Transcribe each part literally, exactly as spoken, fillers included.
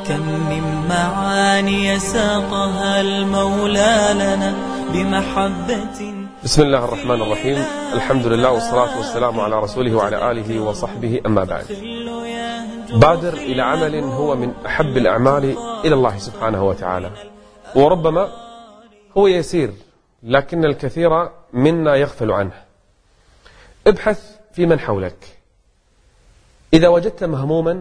كم من معاني ساقها المولى لنا بمحبة. بسم الله الرحمن الرحيم. الحمد لله والصلاة والسلام على رسوله وعلى آله وصحبه. أما بعد، بادر إلى عمل هو من أحب الأعمال إلى الله سبحانه وتعالى، وربما هو يسير لكن الكثير منا يغفل عنه. ابحث في من حولك. إذا وجدت مهموما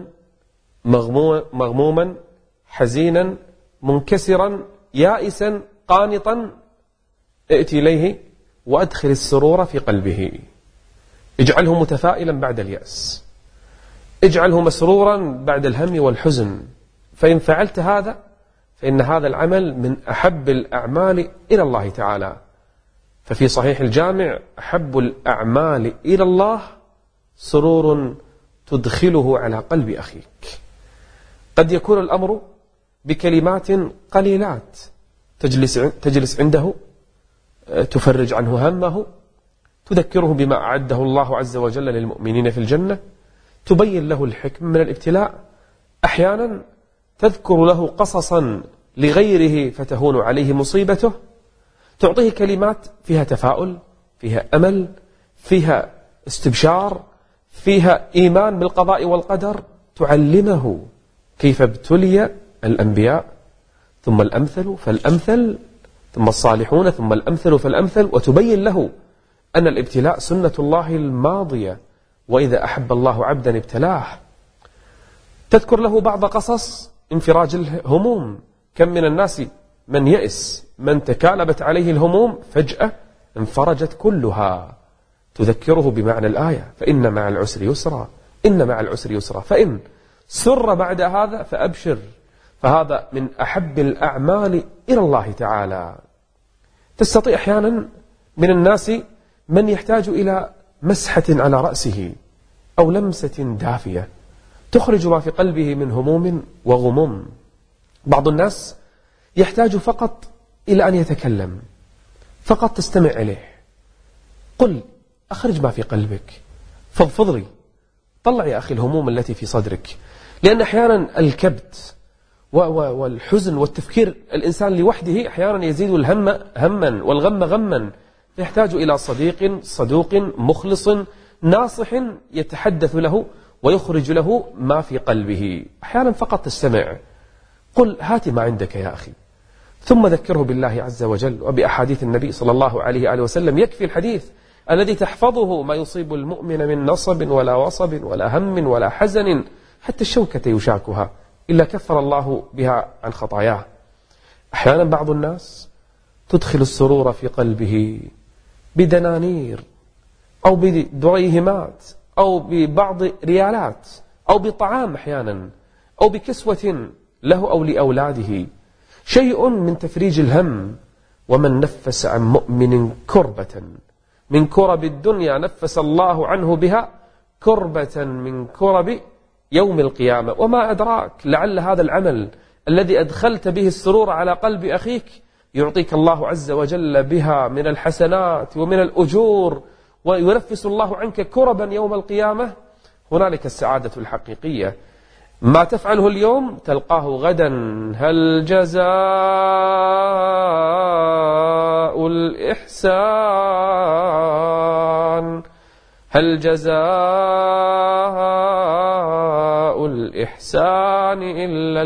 مغموما حزينا منكسرا يائسا قانطا، ائتي إليه وأدخل السرور في قلبه. اجعله متفائلا بعد اليأس، اجعله مسرورا بعد الهم والحزن. فإن فعلت هذا فإن هذا العمل من أحب الأعمال إلى الله تعالى. ففي صحيح الجامع: أحب الأعمال إلى الله سرور تدخله على قلب أخيك. قد يكون الأمر بكلمات قليلات تجلس تجلس عنده، تفرج عنه همه، تذكره بما أعده الله عز وجل للمؤمنين في الجنة، تبين له الحكم من الابتلاء. أحيانا تذكر له قصصا لغيره فتهون عليه مصيبته، تعطيه كلمات فيها تفاؤل، فيها أمل، فيها استبشار، فيها إيمان بالقضاء والقدر، تعلمه كيف ابتلي الأنبياء ثم الأمثل فالأمثل ثم الصالحون ثم الأمثل فالأمثل، وتبين له أن الابتلاء سنة الله الماضية، وإذا أحب الله عبدا ابتلاه. تذكر له بعض قصص انفراج الهموم. كم من الناس من يئس، من تكالبت عليه الهموم فجأة انفرجت كلها. تذكره بمعنى الآية: فإن مع العسر يسرا، إن مع العسر يسرا. فإن سر بعد هذا فأبشر، فهذا من أحب الأعمال إلى الله تعالى. تستطيع أحيانا من الناس من يحتاج إلى مسحة على رأسه أو لمسة دافية تخرج ما في قلبه من هموم وغموم. بعض الناس يحتاج فقط إلى أن يتكلم، فقط تستمع إليه. قل، أخرج ما في قلبك، فضفض لي، طلع يا أخي الهموم التي في صدرك. لأن أحيانا الكبت والحزن والتفكير الإنسان لوحده أحيانا يزيد الهم هما والغم غما، يحتاج إلى صديق صدوق مخلص ناصح يتحدث له ويخرج له ما في قلبه. أحيانا فقط تستمع. قل، هات ما عندك يا أخي، ثم ذكره بالله عز وجل وبأحاديث النبي صلى الله عليه وآله وسلم. يكفي الحديث الذي تحفظه: ما يصيب المؤمن من نصب ولا وصب ولا هم ولا حزن حتى الشوكة يشاكها إلا كفر الله بها عن خطاياه. أحيانا بعض الناس تدخل السرور في قلبه بدنانير أو بدريهمات أو ببعض ريالات أو بطعام أحيانا أو بكسوة له أو لأولاده، شيء من تفريج الهم. ومن نفس عن مؤمن كربة من كرب الدنيا نفس الله عنه بها كربة من كرب يوم القيامة. وما أدراك، لعل هذا العمل الذي أدخلت به السرور على قلب أخيك يعطيك الله عز وجل بها من الحسنات ومن الأجور، وينفس الله عنك كربا يوم القيامة. هنالك السعادة الحقيقية. ما تفعله اليوم تلقاه غدا. هل جزاء الإحسان هل جزاء الإحسان إلا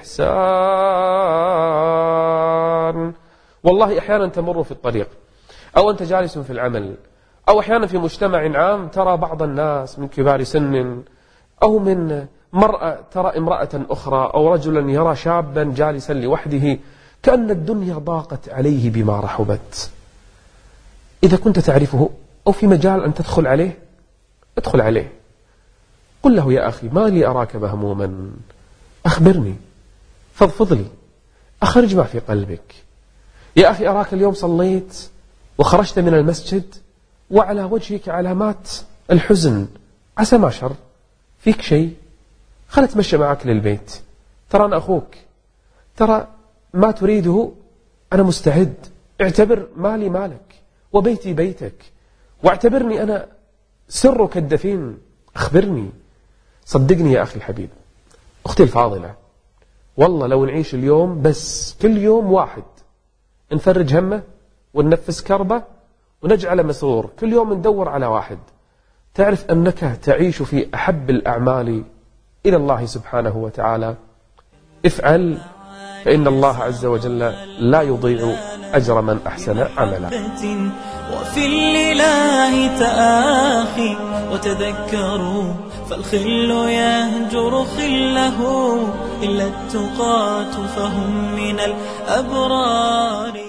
الإحسان. والله أحيانا تمر في الطريق أو أنت جالس في العمل أو أحيانا في مجتمع عام، ترى بعض الناس من كبار سن أو من مرأة ترى امرأة أخرى أو رجلا يرى شابا جالسا لوحده، كأن الدنيا ضاقت عليه بما رحبت. إذا كنت تعرفه أو في مجال أن تدخل عليه، ادخل عليه، قل له: يا أخي، ما لي أراك مهموما، أخبرني، فضفض لي، أخرج ما في قلبك. يا أخي، أراك اليوم صليت وخرجت من المسجد وعلى وجهك علامات الحزن، عسى ما شر، فيك شيء، خل أتمشى معك للبيت، ترى أنا أخوك، ترى ما تريده أنا مستعد، اعتبر مالي مالك وبيتي بيتك، واعتبرني أنا سرك الدفين، أخبرني. صدقني يا أخي الحبيب، أختي الفاضلة، والله لو نعيش اليوم بس كل يوم واحد نفرج همه وننفس كربه ونجعله مسرور، كل يوم ندور على واحد، تعرف أنك تعيش في أحب الأعمال إلى الله سبحانه وتعالى. افعل فإن الله عز وجل لا يضيع أجر من أحسن عملا. وفي الإله تآخي وتذكروا، فالخل يهجر خله إلا التقاة فهم من الأبرار.